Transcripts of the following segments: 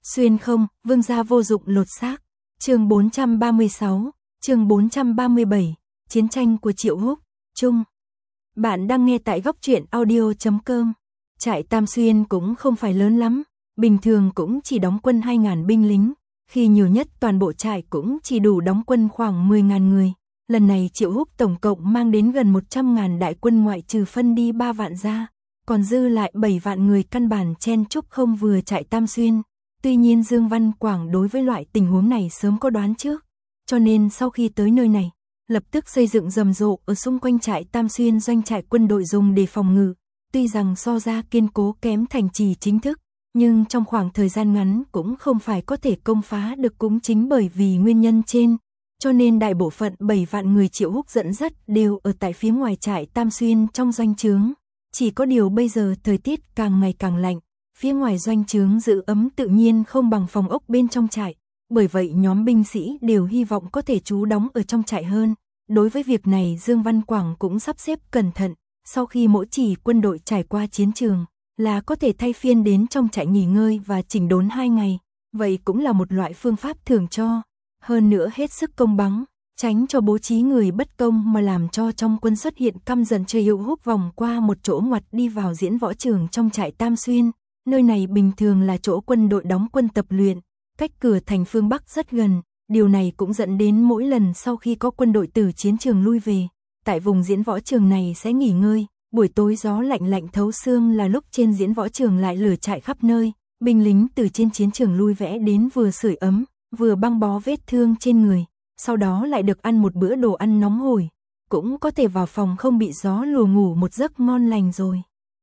Xuyên không, vương gia vô dụng lột xác. Chương 436, chương 437, chiến tranh của Triệu Húc, Trung. Bạn đang nghe tại góc truyện audio.com. Trại Tam Xuyên cũng không phải lớn lắm, bình thường cũng chỉ đóng quân 2.000 binh lính, khi nhiều nhất toàn bộ trại cũng chỉ đủ đóng quân khoảng 10.000 người. Lần này Triệu Húc tổng cộng mang đến gần 100.000 đại quân ngoại trừ phân đi 3 vạn ra, còn dư lại 7 vạn người căn bản chen chúc không vừa trại Tam Xuyên. Tuy nhiên Dương Văn Quảng đối với loại tình huống này sớm có đoán trước, cho nên sau khi tới nơi này, lập tức xây dựng rầm rộ ở xung quanh trại Tam Xuyên doanh trại quân đội dùng để phòng ngự. Tuy rằng so ra kiên cố kém thành trì chính thức, nhưng trong khoảng thời gian ngắn cũng không phải có thể công phá được, cũng chính bởi vì nguyên nhân trên, cho nên đại bộ phận 7 vạn người Triệu Húc dẫn dắt đều ở tại phía ngoài trại Tam Xuyên trong doanh trướng. Chỉ có điều bây giờ thời tiết càng ngày càng lạnh, phía ngoài doanh trướng giữ ấm tự nhiên không bằng phòng ốc bên trong trại, bởi vậy nhóm binh sĩ đều hy vọng có thể trú đóng ở trong trại hơn. Đối với việc này Dương Văn Quảng cũng sắp xếp cẩn thận, sau khi mỗi chỉ quân đội trải qua chiến trường là có thể thay phiên đến trong trại nghỉ ngơi và chỉnh đốn 2 ngày, vậy cũng là một loại phương pháp thưởng cho, hơn nữa hết sức công bằng, tránh cho bố trí người bất công mà làm cho trong quân xuất hiện căm giận. Triệu Húc vòng qua một chỗ ngoặt đi vào diễn võ trường trong trại Tam Xuyên. Nơi này bình thường là chỗ quân đội đóng quân tập luyện, cách cửa thành phương Bắc rất gần, điều này cũng dẫn đến mỗi lần sau khi có quân đội từ chiến trường lui về, tại vùng diễn võ trường này sẽ nghỉ ngơi. Buổi tối gió lạnh lạnh thấu xương là lúc trên diễn võ trường lại lửa trại khắp nơi, binh lính từ trên chiến trường lui vẽ đến vừa sưởi ấm, vừa băng bó vết thương trên người, sau đó lại được ăn một bữa đồ ăn nóng hổi, cũng có thể vào phòng không bị gió lùa ngủ một giấc ngon lành rồi.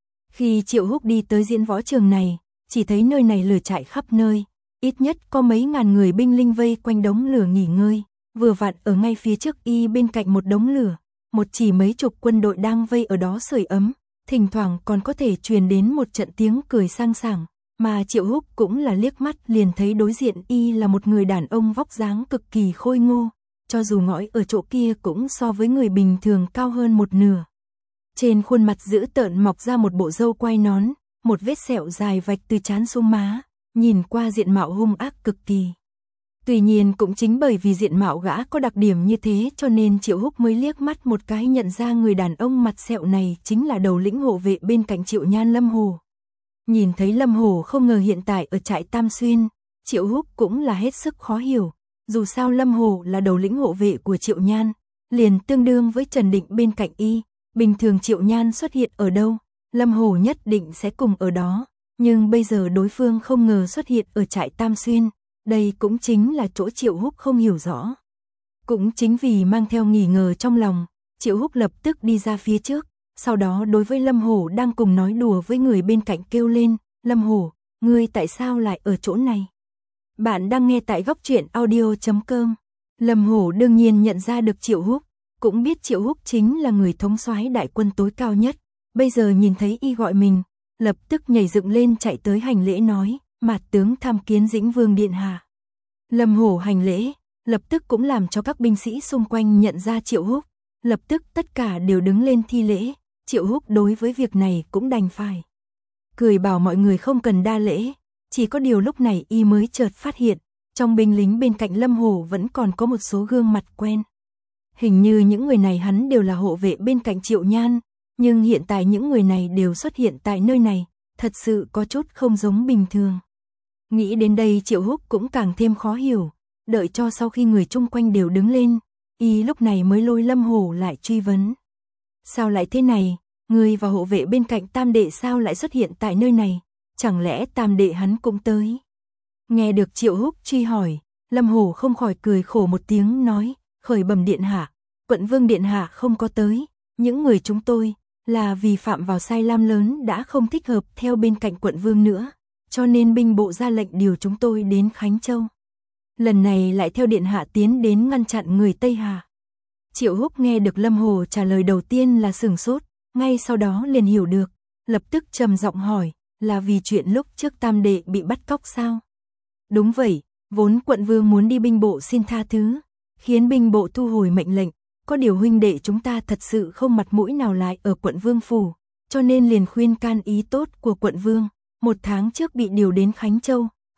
Khi Triệu Húc đi tới diễn võ trường này, chỉ thấy nơi này lửa trại khắp nơi, ít nhất có mấy ngàn người binh lính vây quanh đống lửa nghỉ ngơi, vừa vặn ở ngay phía trước y bên cạnh một đống lửa, chỉ mấy chục quân đội đang vây ở đó sưởi ấm, thỉnh thoảng còn có thể truyền đến một trận tiếng cười sang sảng, mà Triệu Húc cũng là liếc mắt liền thấy đối diện y là một người đàn ông vóc dáng cực kỳ khôi ngô, cho dù ngõi ở chỗ kia cũng so với người bình thường cao hơn một nửa. Trên khuôn mặt dữ tợn mọc ra một bộ râu quai nón, một vết sẹo dài vạch từ trán xuống má, nhìn qua diện mạo hung ác cực kỳ. Tuy nhiên cũng chính bởi vì diện mạo gã có đặc điểm như thế cho nên Triệu Húc mới liếc mắt một cái nhận ra người đàn ông mặt sẹo này chính là đầu lĩnh hộ vệ bên cạnh Triệu Nhan, Lâm Hồ. Nhìn thấy Lâm Hồ không ngờ hiện tại ở trại Tam Xuyên, Triệu Húc cũng là hết sức khó hiểu, dù sao Lâm Hồ là đầu lĩnh hộ vệ của Triệu Nhan, liền tương đương với Trần Định bên cạnh y, bình thường Triệu Nhan xuất hiện ở đâu, Lâm Hồ nhất định sẽ cùng ở đó, nhưng bây giờ đối phương không ngờ xuất hiện ở trại Tam Xuyên. Đây cũng chính là chỗ Triệu Húc không hiểu rõ. Cũng chính vì mang theo nghi ngờ trong lòng, Triệu Húc lập tức đi ra phía trước, sau đó đối với Lâm Hổ đang cùng nói đùa với người bên cạnh kêu lên, Lâm Hổ, ngươi tại sao lại ở chỗ này? Bạn đang nghe tại góc truyện audio.com. Lâm Hổ đương nhiên nhận ra được Triệu Húc, cũng biết Triệu Húc chính là người thống soái đại quân tối cao nhất, bây giờ nhìn thấy y gọi mình, lập tức nhảy dựng lên chạy tới hành lễ nói, Mạt tướng tham kiến Dĩnh Vương điện hạ. Lâm Hổ hành lễ, lập tức cũng làm cho các binh sĩ xung quanh nhận ra Triệu Húc, lập tức tất cả đều đứng lên thi lễ. Triệu Húc đối với việc này cũng đành phải cười bảo mọi người không cần đa lễ, chỉ có điều lúc này y mới chợt phát hiện, trong binh lính bên cạnh Lâm Hổ vẫn còn có một số gương mặt quen. Hình như những người này hắn đều là hộ vệ bên cạnh Triệu Nhan, nhưng hiện tại những người này đều xuất hiện tại nơi này, thật sự có chút không giống bình thường. Nghĩ đến đây Triệu Húc cũng càng thêm khó hiểu, đợi cho sau khi người chung quanh đều đứng lên, y lúc này mới lôi Lâm Hổ lại truy vấn. Sao lại thế này, người và hộ vệ bên cạnh Tam đệ sao lại xuất hiện tại nơi này, chẳng lẽ Tam đệ hắn cũng tới? Nghe được Triệu Húc truy hỏi, Lâm Hổ không khỏi cười khổ một tiếng nói, khởi bẩm điện hạ, Quận Vương điện hạ không có tới, những người chúng tôi là vì phạm vào sai lầm lớn đã không thích hợp theo bên cạnh Quận Vương nữa, cho nên binh bộ ra lệnh điều chúng tôi đến Khánh Châu. Lần này lại theo điện hạ tiến đến ngăn chặn người Tây Hà. Triệu Húc nghe được Lâm Hồ trả lời đầu tiên là sửng sốt, ngay sau đó liền hiểu được, lập tức trầm giọng hỏi, là vì chuyện lúc trước Tam đệ bị bắt cóc sao? Đúng vậy, vốn Quận Vương muốn đi binh bộ xin tha thứ, khiến binh bộ thu hồi mệnh lệnh, có điều huynh đệ chúng ta thật sự không mặt mũi nào lại ở Quận Vương phủ, cho nên liền khuyên can ý tốt của Quận Vương. 1 tháng trước bị điều đến Khánh Châu,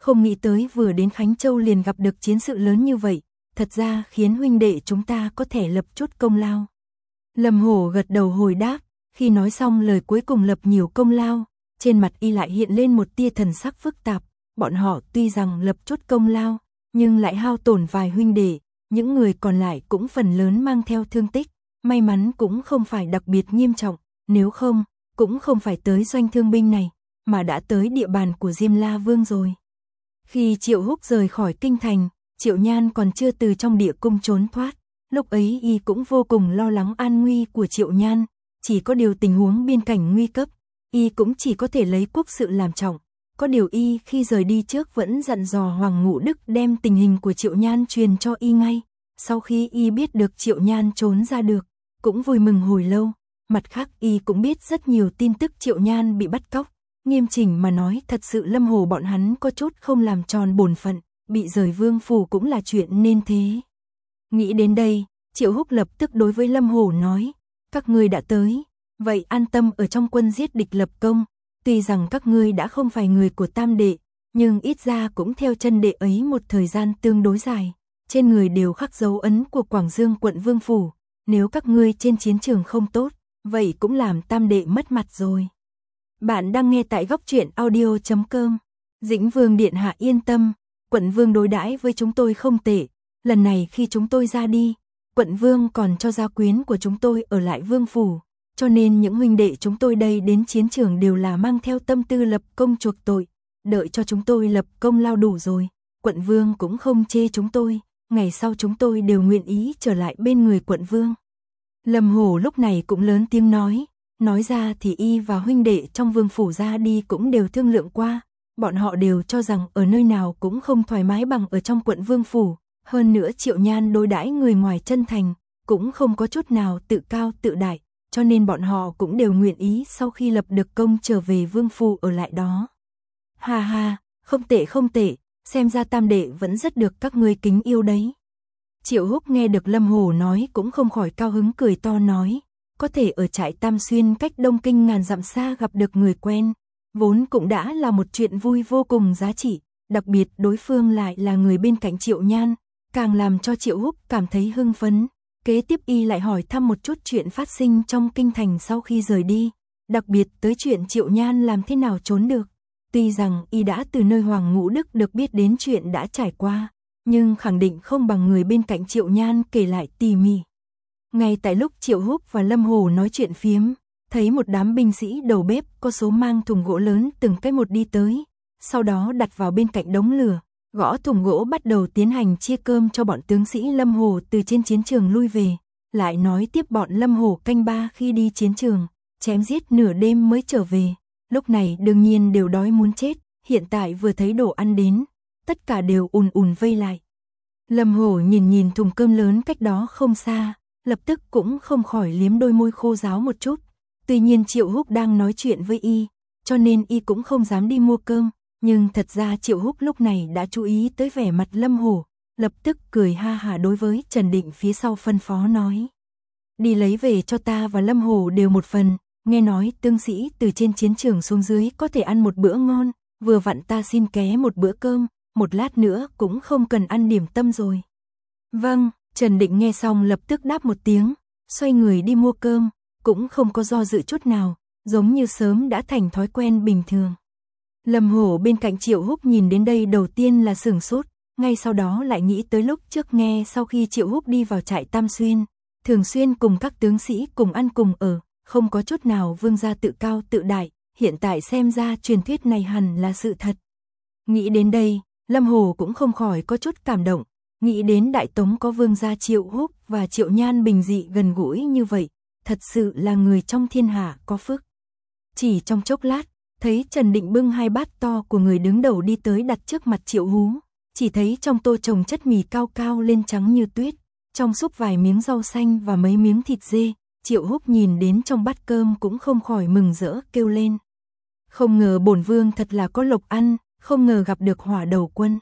không nghĩ tới vừa đến Khánh Châu liền gặp được chiến sự lớn như vậy, thật ra khiến huynh đệ chúng ta có thể lập chút công lao. Lâm Hổ gật đầu hồi đáp, khi nói xong lời cuối cùng lập nhiều công lao, trên mặt y lại hiện lên một tia thần sắc phức tạp, bọn họ tuy rằng lập chút công lao, nhưng lại hao tổn vài huynh đệ, những người còn lại cũng phần lớn mang theo thương tích, may mắn cũng không phải đặc biệt nghiêm trọng, nếu không, cũng không phải tới doanh thương binh này, mà đã tới địa bàn của Diêm La Vương rồi. Khi Triệu Húc rời khỏi kinh thành, Triệu Nhan còn chưa từ trong địa cung trốn thoát, lúc ấy y cũng vô cùng lo lắng an nguy của Triệu Nhan, chỉ có điều tình huống biên cảnh nguy cấp, y cũng chỉ có thể lấy quốc sự làm trọng. Có điều y khi rời đi trước vẫn dặn dò Hoàng Ngũ Đức đem tình hình của Triệu Nhan truyền cho y ngay. Sau khi y biết được Triệu Nhan trốn ra được, cũng vui mừng hồi lâu. Mặt khác y cũng biết rất nhiều tin tức Triệu Nhan bị bắt cóc. Nghiêm chỉnh mà nói thật sự Lâm Hồ bọn hắn có chút không làm tròn bổn phận, bị rời vương phủ cũng là chuyện nên thế. Nghĩ đến đây, Triệu Húc lập tức đối với Lâm Hồ nói, các ngươi đã tới, vậy an tâm ở trong quân giết địch lập công. Tuy rằng các ngươi đã không phải người của Tam đệ, nhưng ít ra cũng theo chân đệ ấy một thời gian tương đối dài, trên người đều khắc dấu ấn của Quảng Dương quận Vương phủ, nếu các ngươi trên chiến trường không tốt, vậy cũng làm Tam đệ mất mặt rồi. Bạn đang nghe tại góc truyện audio.com. Dĩnh Vương điện hạ yên tâm, quận Vương đối đãi với chúng tôi không tệ, lần này khi chúng tôi ra đi, quận Vương còn cho gia quyến của chúng tôi ở lại Vương phủ. Cho nên những huynh đệ chúng tôi đây đến chiến trường đều là mang theo tâm tư lập công chuộc tội, đợi cho chúng tôi lập công lao đủ rồi, quận Vương cũng không chê chúng tôi, ngày sau chúng tôi đều nguyện ý trở lại bên người quận Vương. Lâm Hổ lúc này cũng lớn tiếng nói ra thì y và huynh đệ trong Vương phủ ra đi cũng đều thương lượng qua, bọn họ đều cho rằng ở nơi nào cũng không thoải mái bằng ở trong quận Vương phủ, hơn nữa Triệu Nhan đối đãi người ngoài chân thành, cũng không có chút nào tự cao tự đại. Cho nên bọn họ cũng đều nguyện ý sau khi lập được công trở về vương phủ ở lại đó. Ha ha, không tệ, xem ra Tam đệ vẫn rất được các ngươi kính yêu đấy. Triệu Húc nghe được Lâm Hồ nói cũng không khỏi cao hứng cười to nói, có thể ở trại Tam Xuyên cách Đông Kinh ngàn dặm xa gặp được người quen, vốn cũng đã là một chuyện vui vô cùng giá trị, đặc biệt đối phương lại là người bên cạnh Triệu Nhan, càng làm cho Triệu Húc cảm thấy hưng phấn. Kế tiếp y lại hỏi thăm một chút chuyện phát sinh trong kinh thành sau khi rời đi, đặc biệt tới chuyện Triệu Nhan làm thế nào trốn được. Tuy rằng y đã từ nơi Hoàng Ngũ Đức được biết đến chuyện đã trải qua, nhưng khẳng định không bằng người bên cạnh Triệu Nhan kể lại tỉ mỉ. Ngay tại lúc Triệu Húc và Lâm Hồ nói chuyện phiếm, thấy một đám binh sĩ đầu bếp có số mang thùng gỗ lớn từng cái một đi tới, sau đó đặt vào bên cạnh đống lửa. Gõ thùng gỗ bắt đầu tiến hành chia cơm cho bọn tướng sĩ Lâm Hồ từ trên chiến trường lui về, lại nói tiếp bọn Lâm Hồ canh ba khi đi chiến trường, chém giết nửa đêm mới trở về, lúc này đương nhiên đều đói muốn chết, hiện tại vừa thấy đồ ăn đến, tất cả đều ùn ùn vây lại. Lâm Hồ nhìn thùng cơm lớn cách đó không xa, lập tức cũng không khỏi liếm đôi môi khô ráo một chút, tuy nhiên Triệu Húc đang nói chuyện với y, cho nên y cũng không dám đi mua cơm. Nhưng thật ra Triệu Húc lúc này đã chú ý tới vẻ mặt Lâm Hổ, lập tức cười ha hả đối với Trần Định phía sau phân phó nói. Đi lấy về cho ta và Lâm Hổ đều một phần, nghe nói tướng sĩ từ trên chiến trường xuống dưới có thể ăn một bữa ngon, vừa vặn ta xin ké một bữa cơm, một lát nữa cũng không cần ăn điểm tâm rồi. Vâng, Trần Định nghe xong lập tức đáp một tiếng, xoay người đi mua cơm, cũng không có do dự chút nào, giống như sớm đã thành thói quen bình thường. Lâm Hổ bên cạnh Triệu Húc nhìn đến đây đầu tiên là sửng sốt, ngay sau đó lại nghĩ tới lúc trước nghe sau khi Triệu Húc đi vào trại Tam Xuyên, thường xuyên cùng các tướng sĩ cùng ăn cùng ở, không có chút nào vương gia tự cao tự đại, hiện tại xem ra truyền thuyết này hẳn là sự thật. Nghĩ đến đây, Lâm Hổ cũng không khỏi có chút cảm động, nghĩ đến Đại Tống có vương gia Triệu Húc và Triệu Nhan bình dị gần gũi như vậy, thật sự là người trong thiên hạ có phước. Chỉ trong chốc lát, thấy Trần Định bưng hai bát to của người đứng đầu đi tới đặt trước mặt Triệu Hú, chỉ thấy trong tô trồng chất mì cao cao lên trắng như tuyết, trong súp vài miếng rau xanh và mấy miếng thịt dê, Triệu Húc nhìn đến trong bát cơm cũng không khỏi mừng rỡ kêu lên. Không ngờ bổn vương thật là có lộc ăn, không ngờ gặp được Hỏa Đầu Quân.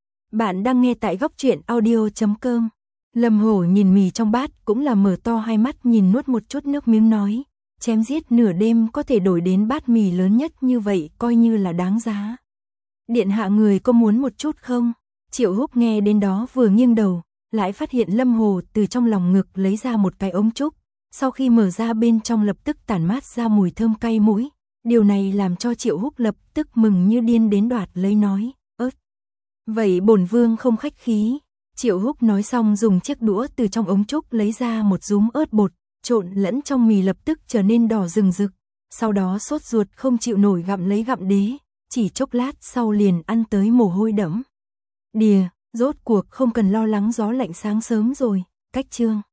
Bạn đang nghe tại góc truyện audio.com. Lâm Hổ nhìn mì trong bát cũng là mở to hai mắt nhìn nuốt một chút nước miếng nói. Chém giết nửa đêm có thể đổi đến bát mì lớn nhất như vậy coi như là đáng giá. Điện hạ người có muốn một chút không? Triệu Húc nghe đến đó vừa nghiêng đầu, lại phát hiện Lâm Hồ từ trong lòng ngực lấy ra một cái ống trúc, sau khi mở ra bên trong lập tức tản mát ra mùi thơm cay mũi. Điều này làm cho Triệu Húc lập tức mừng như điên đến đoạt lấy nói, ớt. Vậy bổn vương không khách khí. Triệu Húc nói xong dùng chiếc đũa từ trong ống trúc lấy ra một dúm ớt bột, trộn lẫn trong mì lập tức trở nên đỏ rừng rực. Sau đó sốt ruột không chịu nổi gặm lấy gặm đế, chỉ chốc lát sau liền ăn tới mồ hôi đẫm đìa, rốt cuộc không cần lo lắng gió lạnh sáng sớm rồi, cách chương.